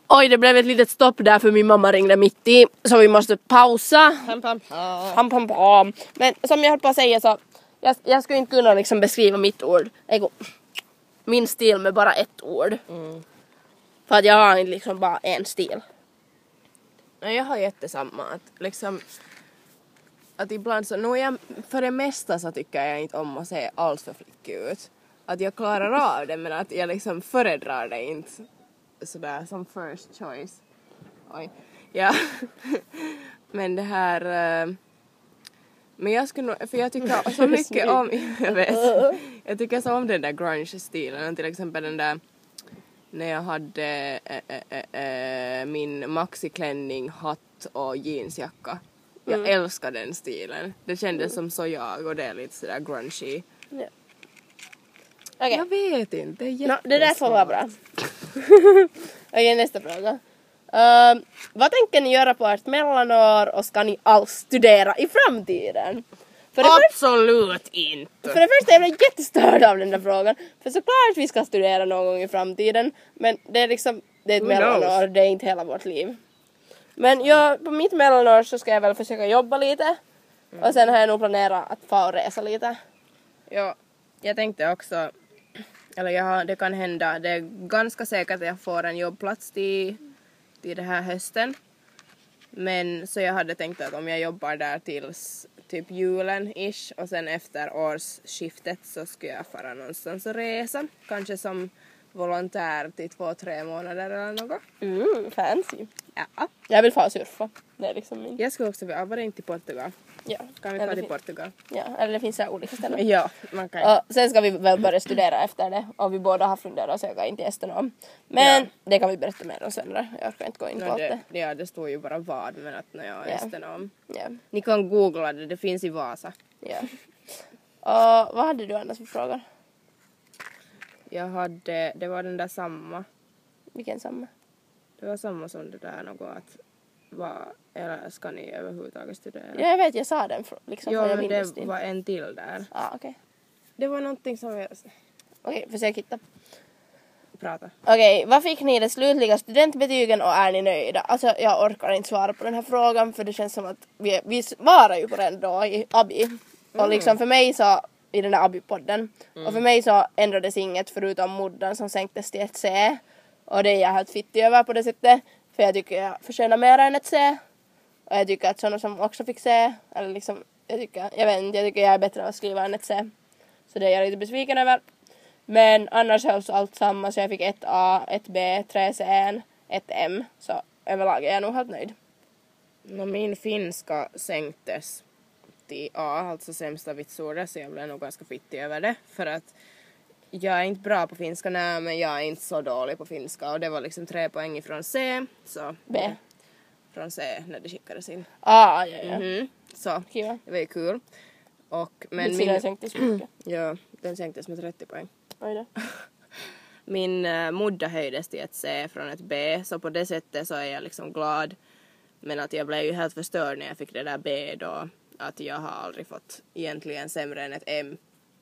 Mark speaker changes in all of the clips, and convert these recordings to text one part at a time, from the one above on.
Speaker 1: Oj, det blev ett litet stopp där för min mamma ringde mitt i. Så vi måste pausa. Men som jag höll på att säga så... Jag skulle inte kunna liksom beskriva min stil med bara ett ord. För att jag har inte liksom bara en stil.
Speaker 2: Jag har jättesamma. Att liksom... Att ibland så... För det mesta så tycker jag inte om att se alls för flickig ut. Att jag klarar av det, men att jag liksom föredrar det inte sådär som first choice. Oj. Ja. Men det här... Men jag skulle nog... För jag tycker så mycket om... Jag tycker så om den där grunge-stilen. Till exempel den där... När jag hade min maxiklänning, hatt och jeansjacka. Jag älskar den stilen. Det kändes som så jag, och det är lite sådär grungy.
Speaker 1: Ja. Okay.
Speaker 2: Jag vet inte.
Speaker 1: Det där får vara bra. Okej, nästa fråga. Vad tänker ni göra på ert mellanår och ska ni alls studera i framtiden?
Speaker 2: Absolut inte.
Speaker 1: För det första är jag jättestörd av den där frågan. För såklart vi ska studera någon gång i framtiden. Men det är liksom, det är ett mellanår, det är inte hela vårt liv. Men på mitt mellanår så ska jag väl försöka jobba lite. Och sen har jag nog planerat att få resa lite.
Speaker 2: Ja, jag tänkte också... Eller det kan hända. Det är ganska säkert att jag får en jobbplats till det här hösten. Men så jag hade tänkt att om jag jobbar där tills typ julen-ish. Och sen efter årsskiftet så ska jag fara någonstans och resa. Kanske som volontär till 2-3 månader eller något.
Speaker 1: Fancy.
Speaker 2: Ja.
Speaker 1: Jag vill få surfa. Det är liksom min...
Speaker 2: Jag skulle också vilja, bara inte till Portugal.
Speaker 1: Ja.
Speaker 2: Kan vi fara till Portugal?
Speaker 1: Ja, eller det finns så olika ställen.
Speaker 2: Ja, man kan.
Speaker 1: Och sen ska vi väl börja studera efter det. Och vi båda har funderat och söka in till Estenom. Men det kan vi berätta mer om senare. Jag orkar inte gå in på allt det.
Speaker 2: Ja, det står ju bara vad, men att när jag är Estenom.
Speaker 1: Ja.
Speaker 2: Ni kan googla det finns i Vasa.
Speaker 1: Ja. Och vad hade du annars för frågor?
Speaker 2: Det var den där samma.
Speaker 1: Vilken samma?
Speaker 2: Det var samma som det där något att eller ska ni överhuvudtaget studera?
Speaker 1: Ja, jag vet, jag sa den liksom.
Speaker 2: Ja, men det var en till där.
Speaker 1: Okej.
Speaker 2: Det var någonting som jag...
Speaker 1: Okej, försök hitta.
Speaker 2: Prata.
Speaker 1: Okej, vad fick ni i de slutliga studentbetygen och är ni nöjda? Alltså, jag orkar inte svara på den här frågan för det känns som att vi svarar ju på den då i Abi. Och liksom för mig så, i den där Abi-podden. Och för mig så ändrades inget förutom modden som sänktes till ett C. Och det är jag helt fittig över på det sättet. För jag tycker jag förtjänar mer än ett C. Och jag tycker att sådana som också fick C. Eller liksom, jag tycker jag är bättre att skriva än ett C. Så det är jag lite besviken över. Men annars hölls allt samma. Så jag fick 1A, 1B, 3 C, 1 M. Så överlag är jag nog helt nöjd.
Speaker 2: Min finska sänktes till A, alltså sämsta vitsordet. Så jag blev nog ganska fittig över det. För att jag är inte bra på finska, men jag är inte så dålig på finska. Och det var liksom 3 poäng från C. Så
Speaker 1: B.
Speaker 2: Från C när det skickades in.
Speaker 1: Ja.
Speaker 2: Så
Speaker 1: Kiva.
Speaker 2: det var ju kul. Men
Speaker 1: min sänktes mycket.
Speaker 2: Ja, den sänktes med 30 poäng.
Speaker 1: Oj då.
Speaker 2: Min modda höjdes till ett C från ett B. Så på det sättet så är jag liksom glad. Men att jag blev ju helt förstörd när jag fick det där B då. Att jag har aldrig fått egentligen sämre än ett M.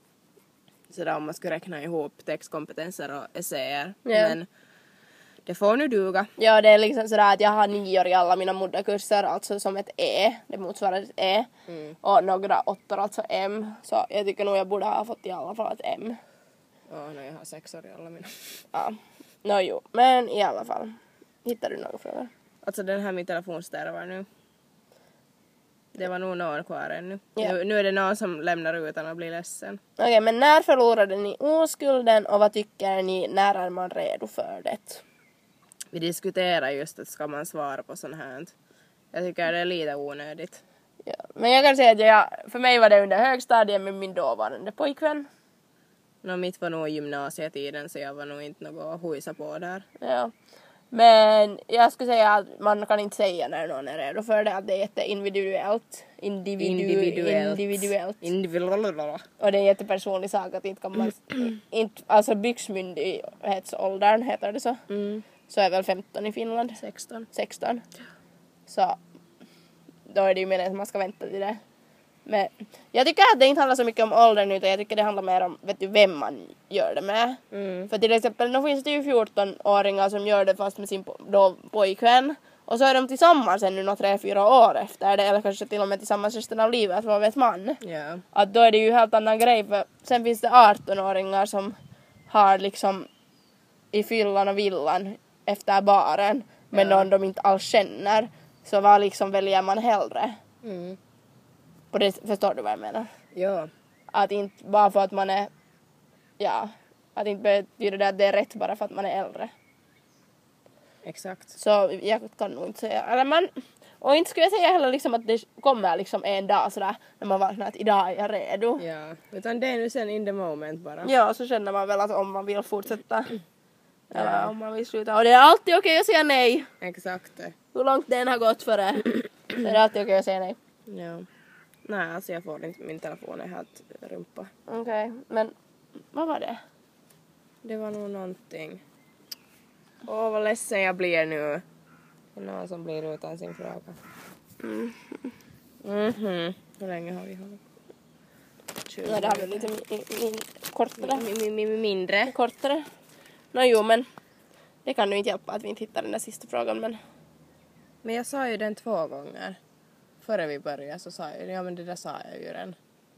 Speaker 2: Så där om man skulle räkna ihop textkompetenser och essäer.
Speaker 1: Yeah.
Speaker 2: Men det får nu duga.
Speaker 1: Ja, det är liksom sådär att jag har 9 i alla mina moddakurser. Alltså som ett E. Det motsvarar ett E. Och några 8 alltså M. Så jag tycker nog jag borde ha fått i alla fall ett M.
Speaker 2: Ja, jag har 6 i alla mina.
Speaker 1: Ja. Jo. Men i alla fall. Hittar du några frågor?
Speaker 2: Alltså den här min telefonstärvar nu. Det var nog någon kvar ännu.
Speaker 1: Yeah.
Speaker 2: Nu är det någon som lämnar utan att bli ledsen.
Speaker 1: Okej, men när förlorade ni oskulden och vad tycker ni när är man redo för det?
Speaker 2: Vi diskuterar just att ska man svara på sånt här. Jag tycker det är lite onödigt.
Speaker 1: Ja, men jag kan säga att för mig var det under högstadiet med min dåvarande pojkvän.
Speaker 2: Mitt var nog gymnasietiden så jag var nog inte något att hojsa på där.
Speaker 1: Ja. Men jag skulle säga att man kan inte säga när någon är redo för det. Att det är jätteindividuellt. Individuellt. Och det är en jättepersonlig sak att inte kan man... alltså byxmyndighetsåldern heter det så. Så är väl 15 i Finland. 16. Så då är det ju meningen att man ska vänta till det. Men jag tycker att det inte handlar så mycket om åldern utan jag tycker det handlar mer om vet du, vem man gör det med. För till exempel nu finns det ju 14-åringar som gör det fast med sin pojkvän. Och så är de tillsammans ännu 3-4 år efter det eller kanske till och med tillsammans resten av livet, vad vet man.
Speaker 2: Ja.
Speaker 1: Att då är det ju helt annan grej för sen finns det 18-åringar som har liksom i fyllan och villan efter baren med någon de inte alls känner. Så vad liksom väljer man hellre? Och det förstår du vad jag menar?
Speaker 2: Ja.
Speaker 1: Att inte bara för att man är att inte betyder det att det är rätt bara för att man är äldre.
Speaker 2: Exakt.
Speaker 1: Så jag kan nog inte säga eller och inte skulle jag säga heller liksom att det kommer liksom en dag sådär när man vaknar att idag är jag redo.
Speaker 2: Ja, utan det är nu sen in the moment bara.
Speaker 1: Ja, så känner man väl att om man vill fortsätta eller om man vill sluta. Och det är alltid okej att säga nej.
Speaker 2: Exakt.
Speaker 1: Hur långt den har gått för det. Så är det alltid okej att säga nej.
Speaker 2: Ja. Nej, alltså jag får inte, min telefon är helt rumpa.
Speaker 1: Okej, men vad var det?
Speaker 2: Det var nog någonting. Åh, vad ledsen jag blir nu. Det är någon som blir utan sin fråga. Hur länge har vi hållit?
Speaker 1: Ja, det har vi lite kortare.
Speaker 2: Mindre.
Speaker 1: Kortare. Jo, men det kan ju inte hjälpa att vi inte hittar den där sista frågan, men...
Speaker 2: Men jag sa ju den 2 gånger. Före vi började så sa jag ja men det där sa jag ju redan.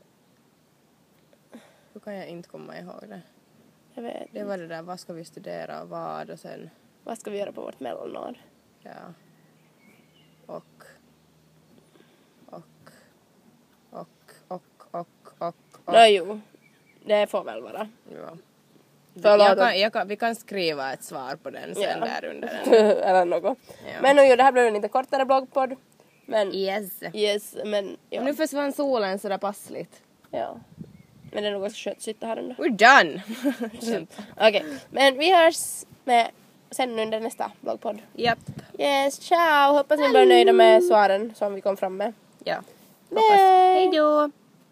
Speaker 2: Hur kan jag inte komma ihåg det?
Speaker 1: Jag vet.
Speaker 2: Det var det där, vad ska vi studera och vad och sen...
Speaker 1: Vad ska vi göra på vårt mellanår?
Speaker 2: Ja. Och.
Speaker 1: Jo. Det får väl vara.
Speaker 2: Ja. Vi kan skriva ett svar på den sen där under den.
Speaker 1: Eller något.
Speaker 2: Ja.
Speaker 1: Men det här blev en lite kortare bloggpodd. Men,
Speaker 2: Yes,
Speaker 1: men ja.
Speaker 2: Och nu försvann solen så där passligt.
Speaker 1: Ja. Men det är något skönt att sitta här ändå.
Speaker 2: We're done!
Speaker 1: Okej, men vi hörs med sen under nästa bloggpodd.
Speaker 2: Japp.
Speaker 1: Yes, ciao! Hoppas ni blir nöjda med svaren som vi kom fram med.
Speaker 2: Ja.
Speaker 1: Hej!
Speaker 2: Hej då!